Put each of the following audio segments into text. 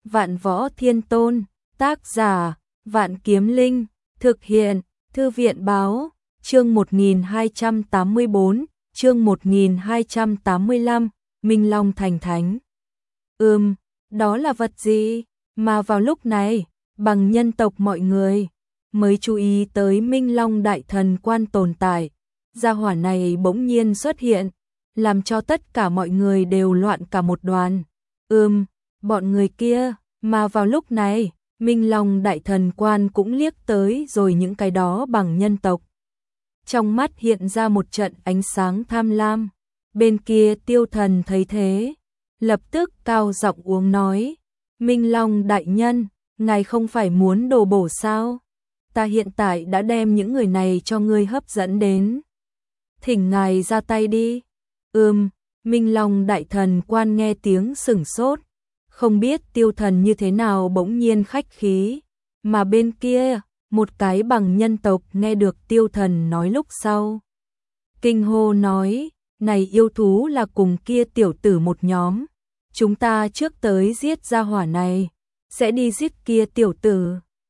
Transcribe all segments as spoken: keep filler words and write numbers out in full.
Vạn Võ Thiên Tôn, tác giả, Vạn Kiếm Linh, thực hiện, Thư viện Báo, chương một nghìn hai trăm tám mươi bốn, chương một nghìn hai trăm tám mươi lăm, Minh Long thành thánh. Ừm, đó là vật gì? Mà vào lúc này, bằng nhân tộc mọi người mới chú ý tới Minh Long đại thần quan tồn tại. Gia hỏa này bỗng nhiên xuất hiện, làm cho tất cả mọi người đều loạn cả một đoàn. Ừm, bọn người kia, mà vào lúc này, Minh Long đại thần quan cũng liếc tới rồi những cái đó bằng nhân tộc. Trong mắt hiện ra một trận ánh sáng tham lam. Bên kia Tiêu Thần thấy thế, lập tức cao giọng uống nói: Minh Long đại nhân, ngài không phải muốn đồ bổ sao? Ta hiện tại đã đem những người này cho ngươi hấp dẫn đến. Thỉnh ngài ra tay đi. Ừm, Minh Long đại thần quan nghe tiếng sửng sốt, không biết Tiêu Thần như thế nào bỗng nhiên khách khí. Mà bên kia, một cái bằng nhân tộc nghe được Tiêu Thần nói lúc sau, kinh hô nói: này yêu thú là cùng kia tiểu tử một nhóm. Chúng ta trước tới giết gia hỏa này, sẽ đi giết kia tiểu tử.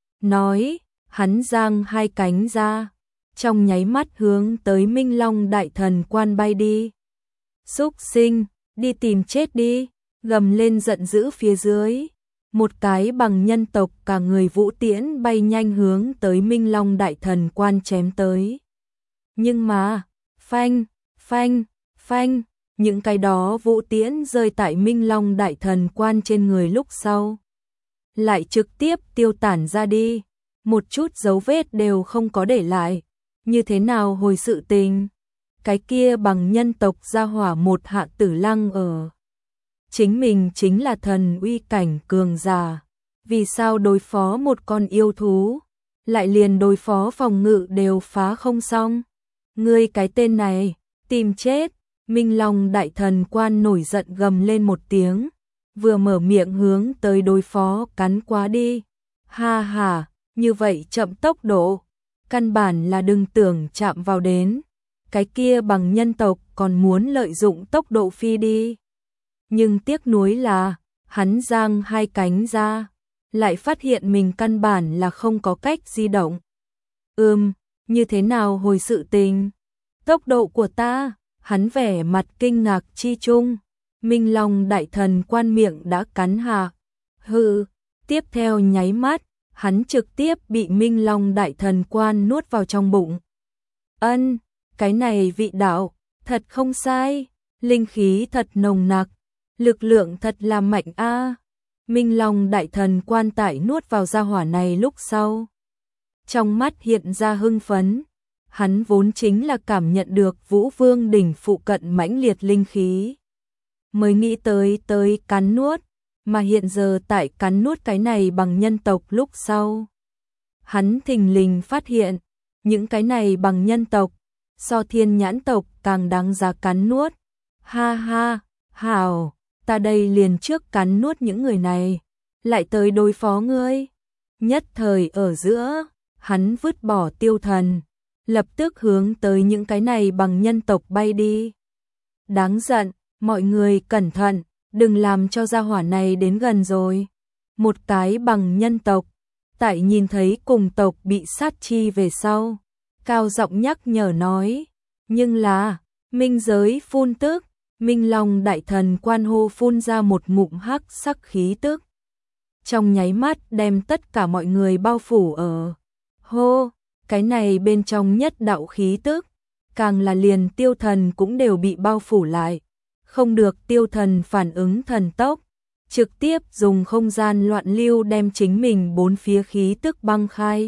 Nói, hắn giang hai cánh ra, trong nháy mắt hướng tới Minh Long đại thần quan bay đi. Súc sinh, đi tìm chết đi, gầm lên giận dữ phía dưới. Một cái bằng nhân tộc cả người vũ tiễn bay nhanh hướng tới Minh Long đại thần quan chém tới. Nhưng mà, phanh, phanh, phanh, những cái đó vũ tiễn rơi tại Minh Long đại thần quan trên người lúc sau, lại trực tiếp tiêu tản ra đi, một chút dấu vết đều không có để lại. Như thế nào hồi sự tình? Cái kia bằng nhân tộc gia hỏa một hạ tử lăng ở. Chính mình chính là thần uy cảnh cường giả, vì sao đối phó một con yêu thú, lại liền đối phó phòng ngự đều phá không xong? Ngươi cái tên này, tìm chết! Minh Long đại thần quan nổi giận gầm lên một tiếng, vừa mở miệng hướng tới đối phó cắn quá đi. Ha ha, như vậy chậm tốc độ, căn bản là đừng tưởng chạm vào đến. Cái kia bằng nhân tộc còn muốn lợi dụng tốc độ phi đi. Nhưng tiếc nuối là, hắn giang hai cánh ra, lại phát hiện mình căn bản là không có cách di động. Ừm, như thế nào hồi sự tình? Tốc độ của ta, hắn vẻ mặt kinh ngạc chi chung. Minh Long đại thần quan miệng đã cắn hạ. Hừ, tiếp theo nháy mắt, hắn trực tiếp bị Minh Long đại thần quan nuốt vào trong bụng. Ân, cái này vị đạo, thật không sai, linh khí thật nồng nặc, lực lượng thật là mạnh a. Minh Long đại thần quan tại nuốt vào gia hỏa này lúc sau, trong mắt hiện ra hưng phấn. Hắn vốn chính là cảm nhận được Vũ Vương đỉnh phụ cận mãnh liệt linh khí, mới nghĩ tới tới cắn nuốt, mà hiện giờ tại cắn nuốt cái này bằng nhân tộc lúc sau, hắn thình lình phát hiện, những cái này bằng nhân tộc, so thiên nhãn tộc càng đáng giá cắn nuốt. Ha ha, hảo, ta đây liền trước cắn nuốt những người này, lại tới đối phó ngươi. Nhất thời ở giữa, hắn vứt bỏ Tiêu Thần, lập tức hướng tới những cái này bằng nhân tộc bay đi. Đáng giận, mọi người cẩn thận, đừng làm cho gia hỏa này đến gần rồi. Một cái bằng nhân tộc, tại nhìn thấy cùng tộc bị sát chi về sau, cao giọng nhắc nhở nói. Nhưng là, minh giới phun tức, Minh Long đại thần quan hô phun ra một ngụm hắc sắc khí tức. Trong nháy mắt đem tất cả mọi người bao phủ ở. Hô, cái này bên trong nhất đạo khí tức, càng là liền Tiêu Thần cũng đều bị bao phủ lại. Không được, Tiêu Thần phản ứng thần tốc, trực tiếp dùng không gian loạn lưu đem chính mình bốn phía khí tức băng khai,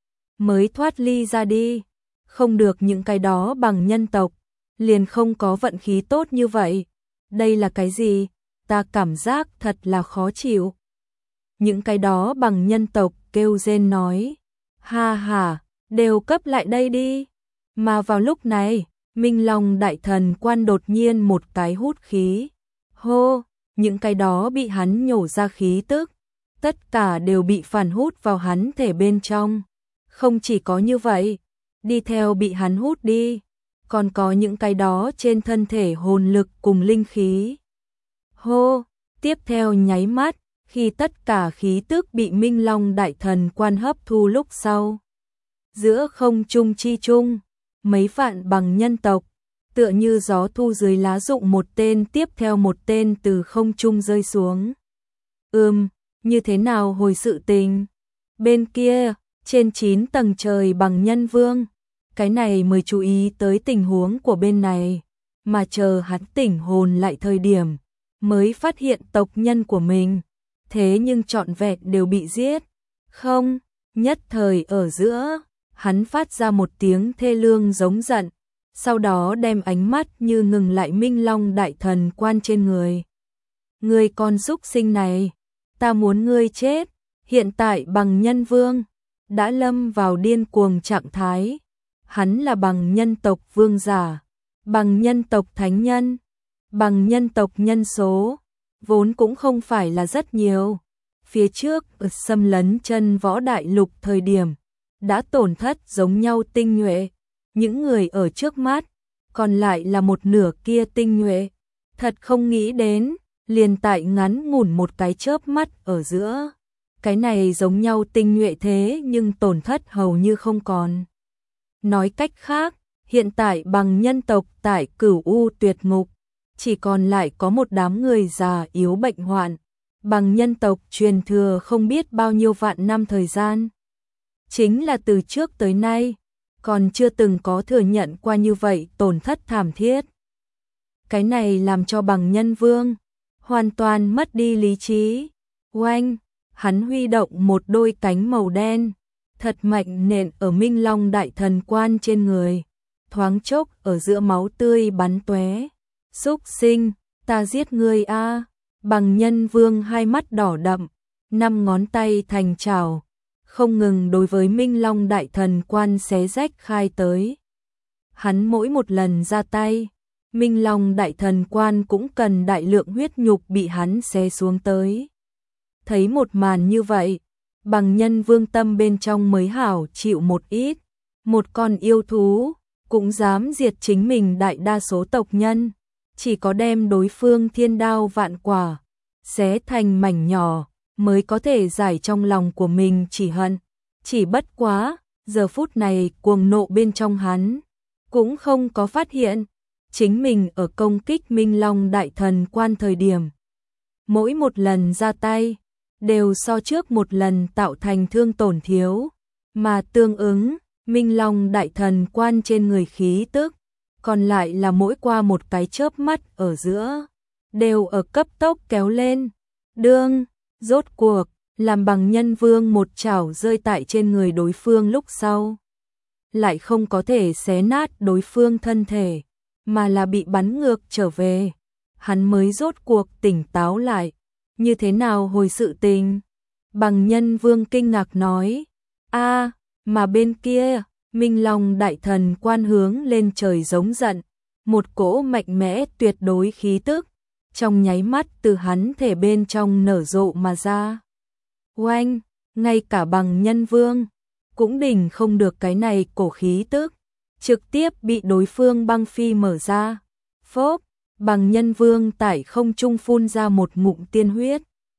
mới thoát ly ra đi. Không được, những cái đó bằng nhân tộc liền không có vận khí tốt như vậy. Đây là cái gì? Ta cảm giác thật là khó chịu. Những cái đó bằng nhân tộc kêu rên nói. Ha ha, đều cấp lại đây đi. Mà vào lúc này, Minh Long đại thần quan đột nhiên một cái hút khí. Hô, những cái đó bị hắn nhổ ra khí tức, tất cả đều bị phản hút vào hắn thể bên trong. Không chỉ có như vậy, đi theo bị hắn hút đi, còn có những cái đó trên thân thể hồn lực cùng linh khí. Hô, tiếp theo nháy mắt, khi tất cả khí tức bị Minh Long Đại Thần Quan hấp thu lúc sau. Giữa không trung chi trung, mấy vạn bằng nhân tộc, tựa như gió thu dưới lá rụng một tên tiếp theo một tên từ không trung rơi xuống. Ừm, như thế nào hồi sự tình? Bên kia, trên chín tầng trời bằng nhân vương, cái này mới chú ý tới tình huống của bên này, mà chờ hắn tỉnh hồn lại thời điểm, mới phát hiện tộc nhân của mình, thế nhưng trọn vẹn đều bị giết. Không, nhất thời ở giữa, hắn phát ra một tiếng thê lương giống giận, sau đó đem ánh mắt như ngừng lại Minh Long Đại Thần Quan trên người. Ngươi con súc sinh này, ta muốn ngươi chết. Hiện tại bằng nhân vương đã lâm vào điên cuồng trạng thái, hắn là bằng nhân tộc vương giả, bằng nhân tộc thánh nhân, bằng nhân tộc nhân số, vốn cũng không phải là rất nhiều. Phía trước ở xâm lấn chân võ đại lục thời điểm, đã tổn thất giống nhau tinh nhuệ, những người ở trước mắt, còn lại là một nửa kia tinh nhuệ. Thật không nghĩ đến, liền tại ngắn ngủn một cái chớp mắt ở giữa. Cái này giống nhau tinh nhuệ thế nhưng tổn thất hầu như không còn. Nói cách khác, hiện tại bằng nhân tộc tại Cửu U tuyệt ngục, chỉ còn lại có một đám người già yếu bệnh hoạn, bằng nhân tộc truyền thừa không biết bao nhiêu vạn năm thời gian. Chính là từ trước tới nay, còn chưa từng có thừa nhận qua như vậy tổn thất thảm thiết. Cái này làm cho bằng nhân vương hoàn toàn mất đi lý trí. Oanh! Hắn huy động một đôi cánh màu đen, thật mạnh nện ở Minh Long Đại Thần Quan trên người, thoáng chốc ở giữa máu tươi bắn tóe. Súc sinh, ta giết ngươi a! Bằng nhân vương hai mắt đỏ đậm, năm ngón tay thành chảo, không ngừng đối với Minh Long Đại Thần Quan xé rách khai tới. Hắn mỗi một lần ra tay, Minh Long Đại Thần Quan cũng cần đại lượng huyết nhục bị hắn xé xuống tới. Thấy một màn như vậy, bằng nhân vương tâm bên trong mới hảo chịu một ít, một con yêu thú, cũng dám diệt chính mình đại đa số tộc nhân, chỉ có đem đối phương thiên đao vạn quả, xé thành mảnh nhỏ, mới có thể giải trong lòng của mình chỉ hận. Chỉ bất quá, giờ phút này cuồng nộ bên trong hắn, cũng không có phát hiện, chính mình ở công kích Minh Long Đại Thần Quan thời điểm. Mỗi một lần ra tay, đều so trước một lần tạo thành thương tổn thiếu, mà tương ứng, Minh Long Đại Thần Quan trên người khí tức, còn lại là mỗi qua một cái chớp mắt ở giữa, đều ở cấp tốc kéo lên. Đương, rốt cuộc, làm bằng nhân vương một chảo rơi tại trên người đối phương lúc sau. Lại không có thể xé nát đối phương thân thể, mà là bị bắn ngược trở về. Hắn mới rốt cuộc tỉnh táo lại. Như thế nào hồi sự tình? Bằng nhân vương kinh ngạc nói. A, mà bên kia, Minh Long Đại Thần Quan hướng lên trời giống giận. Một cỗ mạnh mẽ tuyệt đối khí tức, trong nháy mắt từ hắn thể bên trong nở rộ mà ra. Oanh, ngay cả bằng nhân vương, cũng đỉnh không được cái này cổ khí tức, trực tiếp bị đối phương băng phi mở ra. Phốp! Bằng nhân vương tại không trung phun ra một ngụm tiên huyết.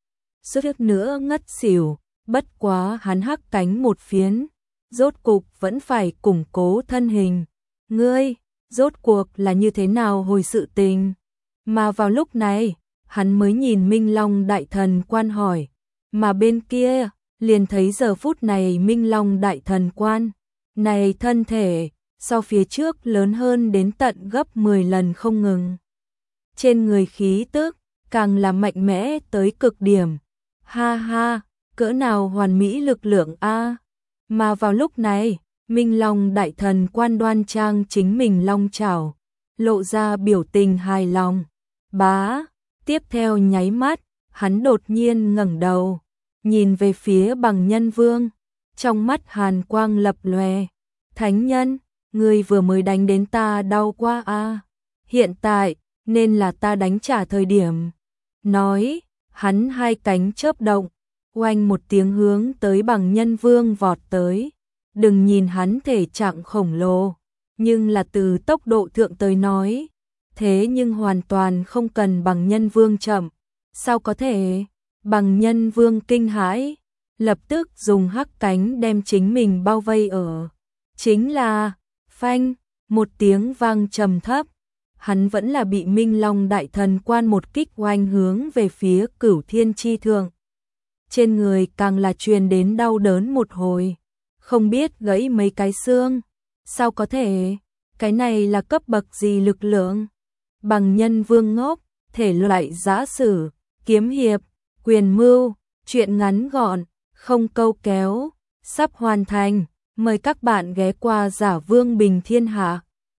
Suýt nữa ngất xỉu, bất quá hắn hắc cánh một phiến, rốt cục vẫn phải củng cố thân hình. Ngươi, rốt cuộc là như thế nào hồi sự tình? Mà vào lúc này, hắn mới nhìn Minh Long Đại Thần Quan hỏi, mà bên kia, liền thấy giờ phút này Minh Long Đại Thần Quan, này thân thể, so phía trước lớn hơn đến tận gấp mười lần không ngừng. Trên người khí tức, càng là mạnh mẽ tới cực điểm. Ha ha, cỡ nào hoàn mỹ lực lượng a. Mà vào lúc này, Minh Long Đại Thần Quan đoan trang chính mình long chảo, lộ ra biểu tình hài lòng. Bá, tiếp theo nháy mắt, hắn đột nhiên ngẩng đầu, nhìn về phía bằng nhân vương, trong mắt hàn quang lập lòe. Thánh nhân, ngươi vừa mới đánh đến ta đau quá a. Hiện tại, nên là ta đánh trả thời điểm. Nói, hắn hai cánh chớp động, oanh một tiếng hướng tới bằng nhân vương vọt tới. Đừng nhìn hắn thể trạng khổng lồ, nhưng là từ tốc độ thượng tới nói, thế nhưng hoàn toàn không cần bằng nhân vương chậm. Sao có thể? Bằng Nhân Vương kinh hãi, lập tức dùng hắc cánh đem chính mình bao vây ở. Chính là, phanh, một tiếng vang trầm thấp, hắn vẫn là bị Minh Long đại thần quan một kích oanh hướng về phía Cửu Thiên chi thượng. Trên người càng là truyền đến đau đớn một hồi, không biết gãy mấy cái xương, sao có thể, cái này là cấp bậc gì lực lượng? Bằng Nhân Vương ngốc, thể loại giã sử, kiếm hiệp, quyền mưu, chuyện ngắn gọn, không câu kéo, sắp hoàn thành, mời các bạn ghé qua Giả Vương Bình Thiên Hạ.